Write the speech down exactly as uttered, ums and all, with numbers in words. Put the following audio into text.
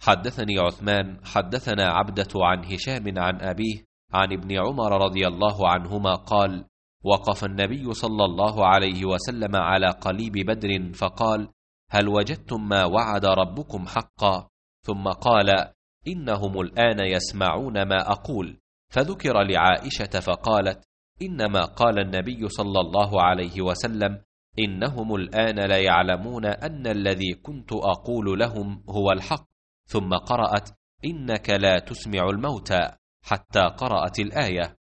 حدثني عثمان حدثنا عبدة عن هشام عن أبيه عن ابن عمر رضي الله عنهما قال: وقف النبي صلى الله عليه وسلم على قليب بدر فقال: هل وجدتم ما وعد ربكم حقا؟ ثم قال: إنهم الآن يسمعون ما أقول. فذكر لعائشة فقالت: إنما قال النبي صلى الله عليه وسلم: إنهم الآن ليعلمون أن الذي كنت أقول لهم هو الحق. ثم قرأت: إنك لا تسمع الموتى، حتى قرأت الآية.